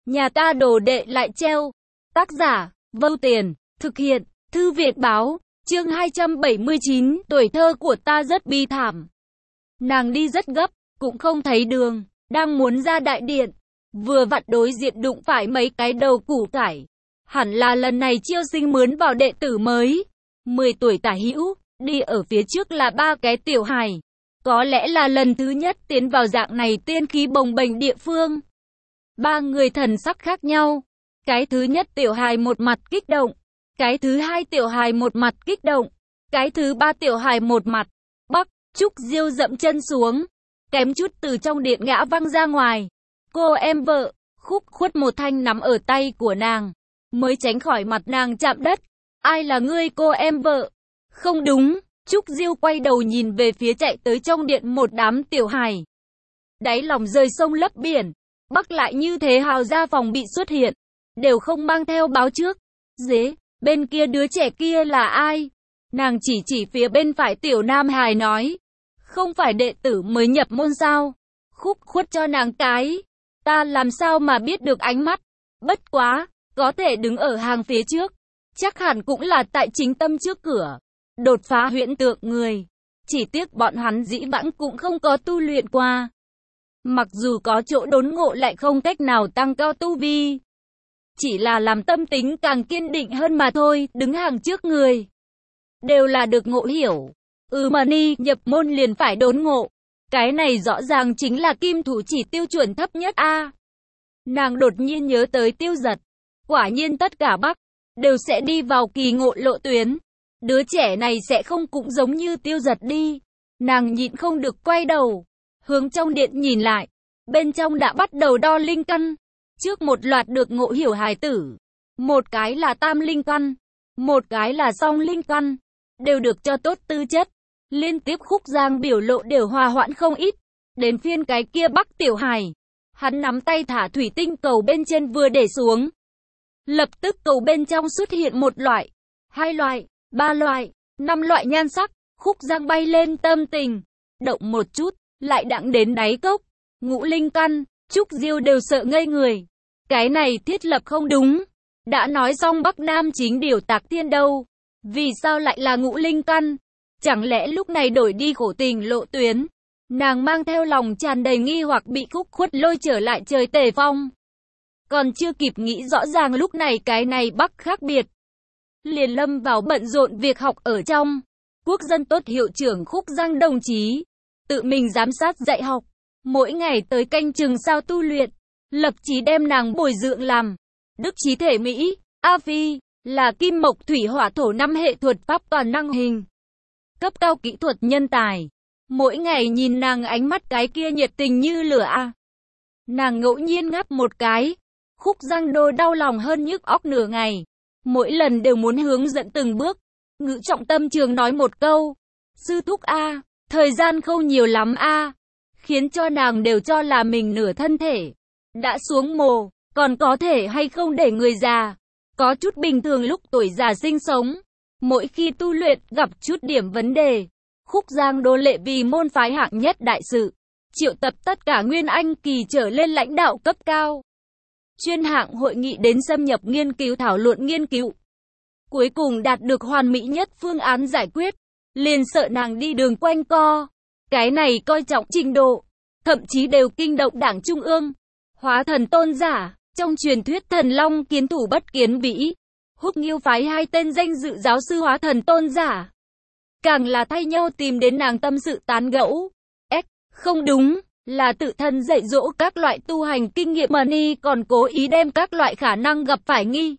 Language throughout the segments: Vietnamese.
Nhà ta đồ đệ lại treo. Tác giả, Vâu Tiền, thực hiện, Thư viện báo, chương 279, tuổi thơ của ta rất bi thảm. Nàng đi rất gấp, cũng không thấy đường, đang muốn ra đại điện. Vừa vặn đối diện đụng phải mấy cái đầu củ cải. Hẳn là lần này chiêu sinh mướn vào đệ tử mới. 10 tuổi tả hữu, đi ở phía trước là 3 cái tiểu hài. Có lẽ là lần thứ nhất tiến vào dạng này tiên khí bồng bềnh địa phương. 3 người thần sắc khác nhau. Cái thứ nhất tiểu hài một mặt kích động. Cái thứ hai tiểu hài một mặt kích động. Cái thứ ba tiểu hài một mặt. Bắc, Trúc Diêu dậm chân xuống. Kém chút từ trong điện ngã văng ra ngoài. Cô em vợ, Khúc Khuất một thanh nắm ở tay của nàng. Mới tránh khỏi mặt nàng chạm đất. Ai là ngươi cô em vợ? Không đúng. Trúc Diêu quay đầu nhìn về phía chạy tới trong điện một đám tiểu hài. Đáy lòng rời sông lấp biển. Bắc lại như thế hào gia phòng bị xuất hiện. Đều không mang theo báo trước. Dế, bên kia đứa trẻ kia là ai? Nàng chỉ phía bên phải tiểu nam hài nói. Không phải đệ tử mới nhập môn sao? Khúc Khuất cho nàng cái. Ta làm sao mà biết được ánh mắt? Bất quá, có thể đứng ở hàng phía trước. Chắc hẳn cũng là tại chính tâm trước cửa. Đột phá huyễn tượng người. Chỉ tiếc bọn hắn dĩ vãng cũng không có tu luyện qua. Mặc dù có chỗ đốn ngộ lại không cách nào tăng cao tu vi. Chỉ là làm tâm tính càng kiên định hơn mà thôi, đứng hàng trước người. Đều là được ngộ hiểu. Mà ni nhập môn liền phải đốn ngộ. Cái này rõ ràng chính là kim thủ chỉ tiêu chuẩn thấp nhất a. Nàng đột nhiên nhớ tới Tiêu Giật. Quả nhiên tất cả Bắc đều sẽ đi vào kỳ ngộ lộ tuyến. Đứa trẻ này sẽ không cũng giống như Tiêu Giật đi. Nàng nhịn không được quay đầu, hướng trong điện nhìn lại. Bên trong đã bắt đầu đo linh căn. Trước một loạt được ngộ hiểu hài tử. Một cái là tam linh căn, một cái là song linh căn. Đều được cho tốt tư chất. Liên tiếp Khúc Giang biểu lộ đều hòa hoãn không ít. Đến phiên cái kia Bắc tiểu hài. Hắn nắm tay thả thủy tinh cầu bên trên vừa để xuống. Lập tức cầu bên trong xuất hiện một loại, 2 loại, 3 loại, 5 loại nhan sắc. Khúc Giang bay lên tâm tình. Động một chút, lại đặng đến đáy cốc. Ngũ linh căn, Trúc Diêu đều sợ ngây người. Cái này thiết lập không đúng. Đã nói xong Bắc Nam chính điều Tạc Thiên đâu. Vì sao lại là ngũ linh căn? Chẳng lẽ lúc này đổi đi khổ tình lộ tuyến? Nàng mang theo lòng tràn đầy nghi hoặc bị Khúc Khuất lôi trở lại trời Tề Phong. Còn chưa kịp nghĩ rõ ràng lúc này cái này Bắc khác biệt. Liền lâm vào bận rộn việc học ở trong. Quốc dân tốt hiệu trưởng Khúc Giang đồng chí. Tự mình giám sát dạy học. Mỗi ngày tới canh chừng sao tu luyện. Lập chí đem nàng bồi dưỡng làm đức trí thể Mỹ, A Phi, là kim mộc thủy hỏa thổ 5 hệ thuật pháp toàn năng hình. Cấp cao kỹ thuật nhân tài. Mỗi ngày nhìn nàng ánh mắt cái kia nhiệt tình như lửa a. Nàng ngẫu nhiên ngáp một cái. Khúc Giang đôi đau lòng hơn nhức óc nửa ngày. Mỗi lần đều muốn hướng dẫn từng bước. Ngữ trọng tâm trường nói một câu. Sư thúc a, thời gian không nhiều lắm a. Khiến cho nàng đều cho là mình nửa thân thể đã xuống mồ, còn có thể hay không để người già. Có chút bình thường lúc tuổi già sinh sống. Mỗi khi tu luyện gặp chút điểm vấn đề. Khúc Giang đô lệ vì môn phái hạng nhất đại sự. Triệu tập tất cả Nguyên Anh kỳ trở lên lãnh đạo cấp cao. Chuyên hạng hội nghị đến xâm nhập nghiên cứu thảo luận nghiên cứu. Cuối cùng đạt được hoàn mỹ nhất phương án giải quyết. Liền sợ nàng đi đường quanh co. Cái này coi trọng trình độ. Thậm chí đều kinh động Đảng Trung ương. Hóa thần tôn giả. Trong truyền thuyết thần long kiến thủ bất kiến vĩ. Húc Nghiêu phái 2 tên danh dự giáo sư hóa thần tôn giả. Càng là thay nhau tìm đến nàng tâm sự tán gẫu. Không đúng, là tự thân dạy dỗ các loại tu hành kinh nghiệm mà ni còn cố ý đem các loại khả năng gặp phải nghi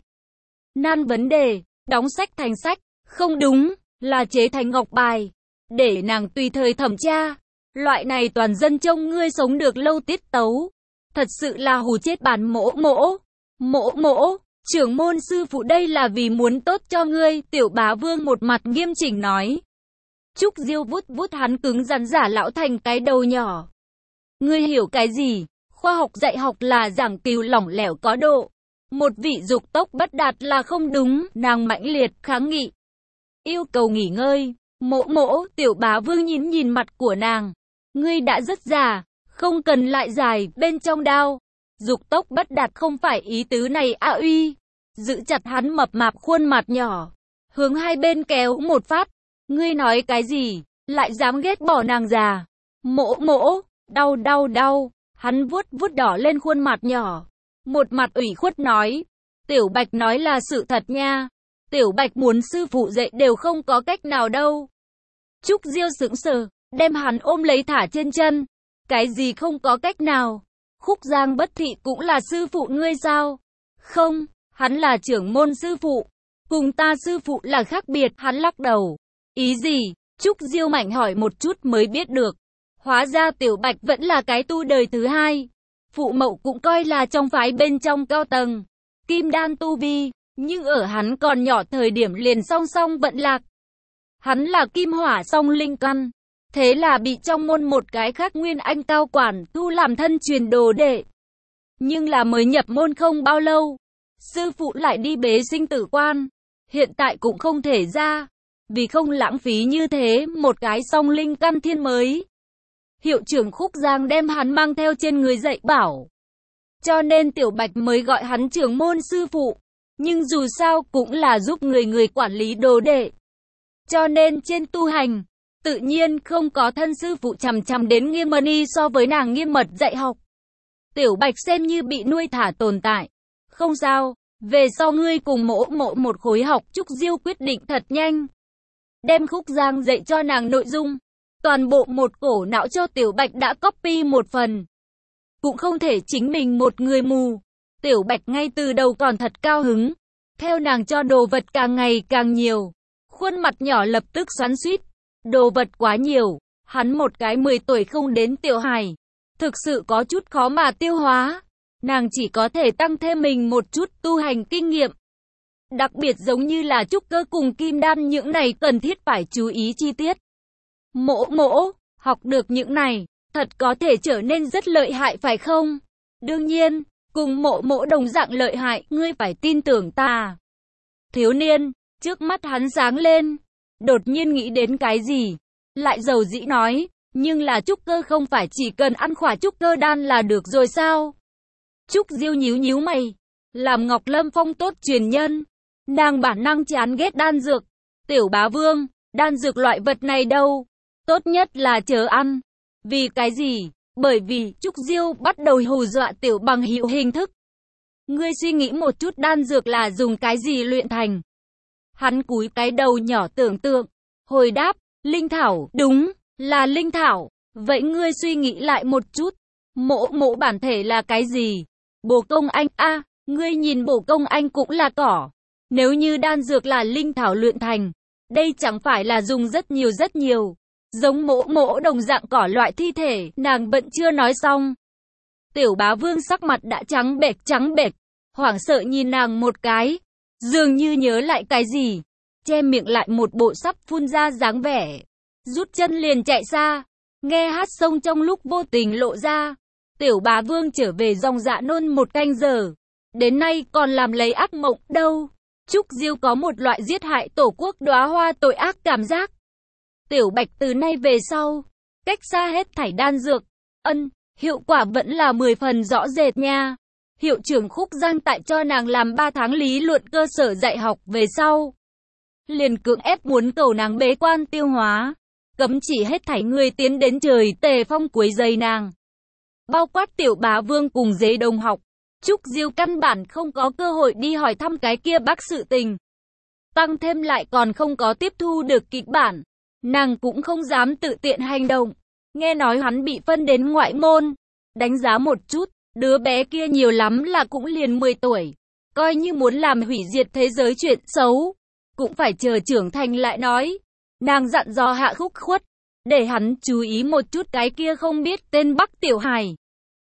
nan vấn đề, đóng sách thành sách. Không đúng, là chế thành ngọc bài. Để nàng tùy thời thẩm tra. Loại này toàn dân trông ngươi sống được lâu tiết tấu. Thật sự là hù chết bản mỗ mỗ. Mỗ mỗ, trưởng môn sư phụ đây là vì muốn tốt cho ngươi. Tiểu Bá Vương một mặt nghiêm chỉnh nói. Trúc Diêu vút vút hắn cứng rắn giả lão thành cái đầu nhỏ. Ngươi hiểu cái gì? Khoa học dạy học là giảng cứu lỏng lẻo có độ. Một vị dục tốc bất đạt là không đúng. Nàng mãnh liệt kháng nghị. Yêu cầu nghỉ ngơi. Mỗ mỗ, Tiểu Bá Vương nhìn mặt của nàng. Ngươi đã rất già, không cần lại dài, bên trong đao. Dục tốc bất đạt không phải ý tứ này a uy. Giữ chặt hắn mập mạp khuôn mặt nhỏ, hướng hai bên kéo một phát. Ngươi nói cái gì, lại dám ghét bỏ nàng già. Mỗ mỗ, đau đau đau, hắn vuốt vuốt đỏ lên khuôn mặt nhỏ. Một mặt ủy khuất nói, Tiểu Bạch nói là sự thật nha. Tiểu Bạch muốn sư phụ dạy đều không có cách nào đâu. Trúc Diêu sững sờ, đem hắn ôm lấy thả trên chân. Cái gì không có cách nào? Khúc Giang Bất Thị cũng là sư phụ ngươi sao? Không, hắn là trưởng môn sư phụ. Cùng ta sư phụ là khác biệt, hắn lắc đầu. Ý gì? Trúc Diêu Mạnh hỏi một chút mới biết được. Hóa ra Tiểu Bạch vẫn là cái tu đời thứ hai. Phụ mẫu cũng coi là trong phái bên trong cao tầng. Kim đan tu vi, nhưng ở hắn còn nhỏ thời điểm liền song song vận lạc. Hắn là kim hỏa song linh căn. Thế là bị trong môn một cái khác nguyên anh cao quản thu làm thân truyền đồ đệ. Nhưng là mới nhập môn không bao lâu, sư phụ lại đi bế sinh tử quan. Hiện tại cũng không thể ra, vì không lãng phí như thế một cái song linh căn thiên mới. Hiệu trưởng Khúc Giang đem hắn mang theo trên người dạy bảo. Cho nên Tiểu Bạch mới gọi hắn trưởng môn sư phụ. Nhưng dù sao cũng là giúp người quản lý đồ đệ. Cho nên trên tu hành, tự nhiên không có thân sư phụ chằm chằm đến nghiêm mật y so với nàng nghiêm mật dạy học. Tiểu Bạch xem như bị nuôi thả tồn tại. Không sao, về sau ngươi cùng mỗ mỗ một khối học. Trúc Diêu quyết định thật nhanh. Đem Khúc Giang dạy cho nàng nội dung. Toàn bộ một cổ não cho Tiểu Bạch đã copy một phần. Cũng không thể chính mình một người mù. Tiểu Bạch ngay từ đầu còn thật cao hứng. Theo nàng cho đồ vật càng ngày càng nhiều. Khuôn mặt nhỏ lập tức xoắn xuýt. Đồ vật quá nhiều. Hắn một cái 10 tuổi không đến tiểu hài. Thực sự có chút khó mà tiêu hóa. Nàng chỉ có thể tăng thêm mình một chút tu hành kinh nghiệm. Đặc biệt giống như là trúc cơ cùng kim đan, những này cần thiết phải chú ý chi tiết. Mỗ mỗ, học được những này, thật có thể trở nên rất lợi hại phải không? Đương nhiên, cùng mỗ mỗ đồng dạng lợi hại, ngươi phải tin tưởng ta. Thiếu niên, trước mắt hắn sáng lên, đột nhiên nghĩ đến cái gì, lại dầu dĩ nói, nhưng là trúc cơ không phải chỉ cần ăn khỏa trúc cơ đan là được rồi sao? Trúc Diêu nhíu nhíu mày, làm Ngọc Lâm Phong tốt truyền nhân, nàng bản năng chán ghét đan dược. Tiểu bá vương, đan dược loại vật này đâu? Tốt nhất là chớ ăn. Vì cái gì? Bởi vì Trúc Diêu bắt đầu hù dọa Tiểu bằng hữu hình thức. Ngươi suy nghĩ một chút, đan dược là dùng cái gì luyện thành? Hắn cúi cái đầu nhỏ tưởng tượng, hồi đáp, linh thảo. Đúng, là linh thảo. Vậy ngươi suy nghĩ lại một chút, mỗ mỗ bản thể là cái gì? Bổ công anh a, ngươi nhìn bổ công anh cũng là cỏ. Nếu như đan dược là linh thảo luyện thành, đây chẳng phải là dùng rất nhiều. Giống mỗ mỗ đồng dạng cỏ loại thi thể. Nàng vẫn chưa nói xong. Tiểu bá vương sắc mặt đã trắng bệch, hoảng sợ nhìn nàng một cái, dường như nhớ lại cái gì, che miệng lại một bộ sắp phun ra dáng vẻ, rút chân liền chạy xa. Nghe hát sông trong lúc vô tình lộ ra, Tiểu bá vương trở về dòng dạ nôn một canh giờ, đến nay còn làm lấy ác mộng đâu. Trúc Diêu có một loại giết hại tổ quốc đóa hoa tội ác cảm giác. Tiểu Bạch từ nay về sau, cách xa hết thảy đan dược, hiệu quả vẫn là 10 phần rõ rệt nha. Hiệu trưởng Khúc Giang tại cho nàng làm 3 tháng lý luận cơ sở dạy học về sau, liền cưỡng ép muốn cầu nàng bế quan tiêu hóa, cấm chỉ hết thảy người tiến đến trời Tề Phong quấy rầy nàng. Bao quát Tiểu bá vương cùng dế đồng học. Trúc Diêu căn bản không có cơ hội đi hỏi thăm cái kia bác sự tình. Tăng thêm lại còn không có tiếp thu được kịch bản. Nàng cũng không dám tự tiện hành động. Nghe nói hắn bị phân đến ngoại môn. Đánh giá một chút, đứa bé kia nhiều lắm là cũng liền 10 tuổi. Coi như muốn làm hủy diệt thế giới chuyện xấu, cũng phải chờ trưởng thành lại nói. Nàng dặn dò Hạ Khúc Khuất, để hắn chú ý một chút cái kia không biết tên Bắc tiểu hài.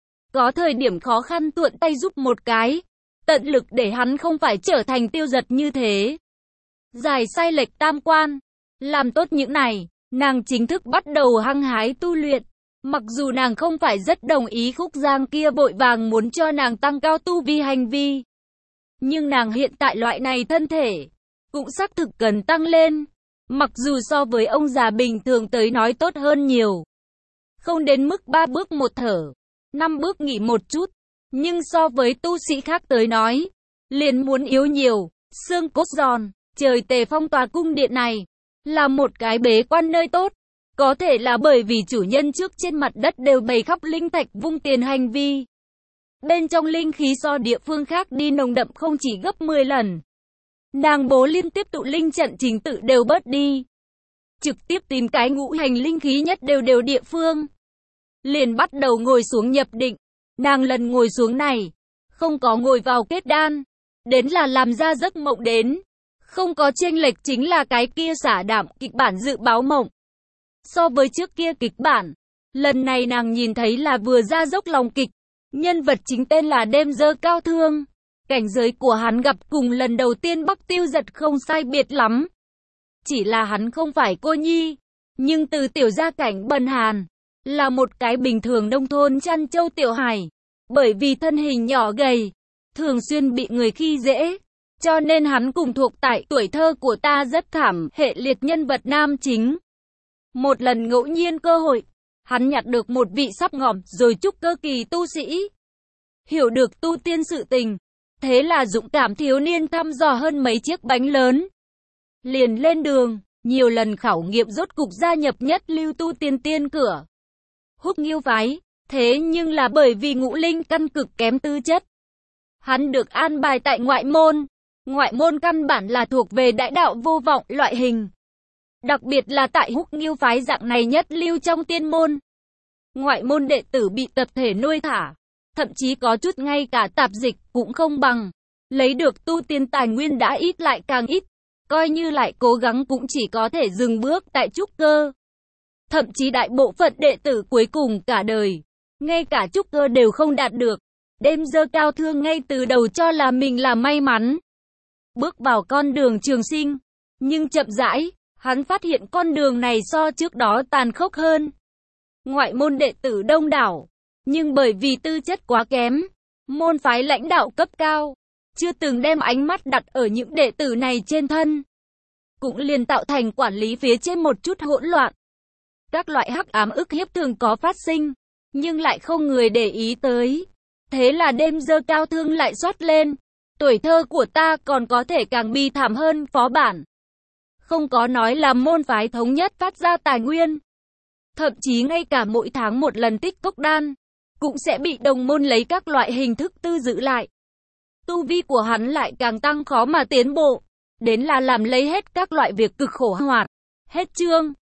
Có thời điểm khó khăn tuộn tay giúp một cái, tận lực để hắn không phải trở thành tiêu giật như thế. Giải sai lệch tam quan, làm tốt những này, nàng chính thức bắt đầu hăng hái tu luyện. Mặc dù nàng không phải rất đồng ý Khúc Giang kia vội vàng muốn cho nàng tăng cao tu vi hành vi, nhưng nàng hiện tại loại này thân thể, cũng xác thực cần tăng lên. Mặc dù so với ông già bình thường tới nói tốt hơn nhiều. Không đến mức 3 bước một thở, 5 bước nghỉ một chút, nhưng so với tu sĩ khác tới nói, liền muốn yếu nhiều, xương cốt giòn. Trời Tề phong tòa cung điện này là một cái bế quan nơi tốt, có thể là bởi vì chủ nhân trước trên mặt đất đều bày khắp linh thạch vung tiền hành vi. Bên trong linh khí so địa phương khác đi nồng đậm không chỉ gấp 10 lần. Nàng bố liên tiếp tụ linh trận trình tự đều bớt đi. Trực tiếp tìm cái ngũ hành linh khí nhất đều địa phương. Liền bắt đầu ngồi xuống nhập định. Nàng lần ngồi xuống này, không có ngồi vào kết đan. Đến là làm ra giấc mộng đến. Không có chênh lệch chính là cái kia xả đạm kịch bản dự báo mộng. So với trước kia kịch bản, lần này nàng nhìn thấy là vừa ra dốc lòng kịch. Nhân vật chính tên là Đêm Dơ Cao Thương. Cảnh giới của hắn gặp cùng lần đầu tiên Bắc Tiêu Giật không sai biệt lắm. Chỉ là hắn không phải cô nhi, nhưng từ tiểu gia cảnh bần hàn, là một cái bình thường nông thôn chăn trâu tiểu hải. Bởi vì thân hình nhỏ gầy, thường xuyên bị người khi dễ, cho nên hắn cùng thuộc tại tuổi thơ của ta rất thảm hệ liệt nhân vật nam chính. Một lần ngẫu nhiên cơ hội, hắn nhặt được một vị sắp ngòm rồi trúc cơ kỳ tu sĩ. Hiểu được tu tiên sự tình, thế là dũng cảm thiếu niên thăm dò hơn mấy chiếc bánh lớn. Liền lên đường, nhiều lần khảo nghiệm rốt cục gia nhập nhất lưu tu tiên tiên cửa. Húc Nghiêu phái, thế nhưng là bởi vì ngũ linh căn cực kém tư chất. Hắn được an bài tại ngoại môn. Ngoại môn căn bản là thuộc về đại đạo vô vọng loại hình. Đặc biệt là tại Húc Nghiêu phái dạng này nhất lưu trong tiên môn. Ngoại môn đệ tử bị tập thể nuôi thả. Thậm chí có chút ngay cả tạp dịch cũng không bằng. Lấy được tu tiên tài nguyên đã ít lại càng ít. Coi như lại cố gắng cũng chỉ có thể dừng bước tại trúc cơ. Thậm chí đại bộ phận đệ tử cuối cùng cả đời, ngay cả trúc cơ đều không đạt được. Đêm Dơ Cao Thương ngay từ đầu cho là mình là may mắn. Bước vào con đường trường sinh. Nhưng chậm rãi, hắn phát hiện con đường này so trước đó tàn khốc hơn. Ngoại môn đệ tử đông đảo. Nhưng bởi vì tư chất quá kém, môn phái lãnh đạo cấp cao chưa từng đem ánh mắt đặt ở những đệ tử này trên thân. Cũng liền tạo thành quản lý phía trên một chút hỗn loạn. Các loại hắc ám ức hiếp thường có phát sinh, nhưng lại không người để ý tới. Thế là Đêm Dơ Cao Thương lại xoát lên. Tuổi thơ của ta còn có thể càng bi thảm hơn phó bản. Không có nói là môn phái thống nhất phát ra tài nguyên. Thậm chí ngay cả mỗi tháng một lần tích cốc đan, cũng sẽ bị đồng môn lấy các loại hình thức tư giữ lại. Tu vi của hắn lại càng tăng khó mà tiến bộ. Đến là làm lấy hết các loại việc cực khổ hoạt. Hết chương.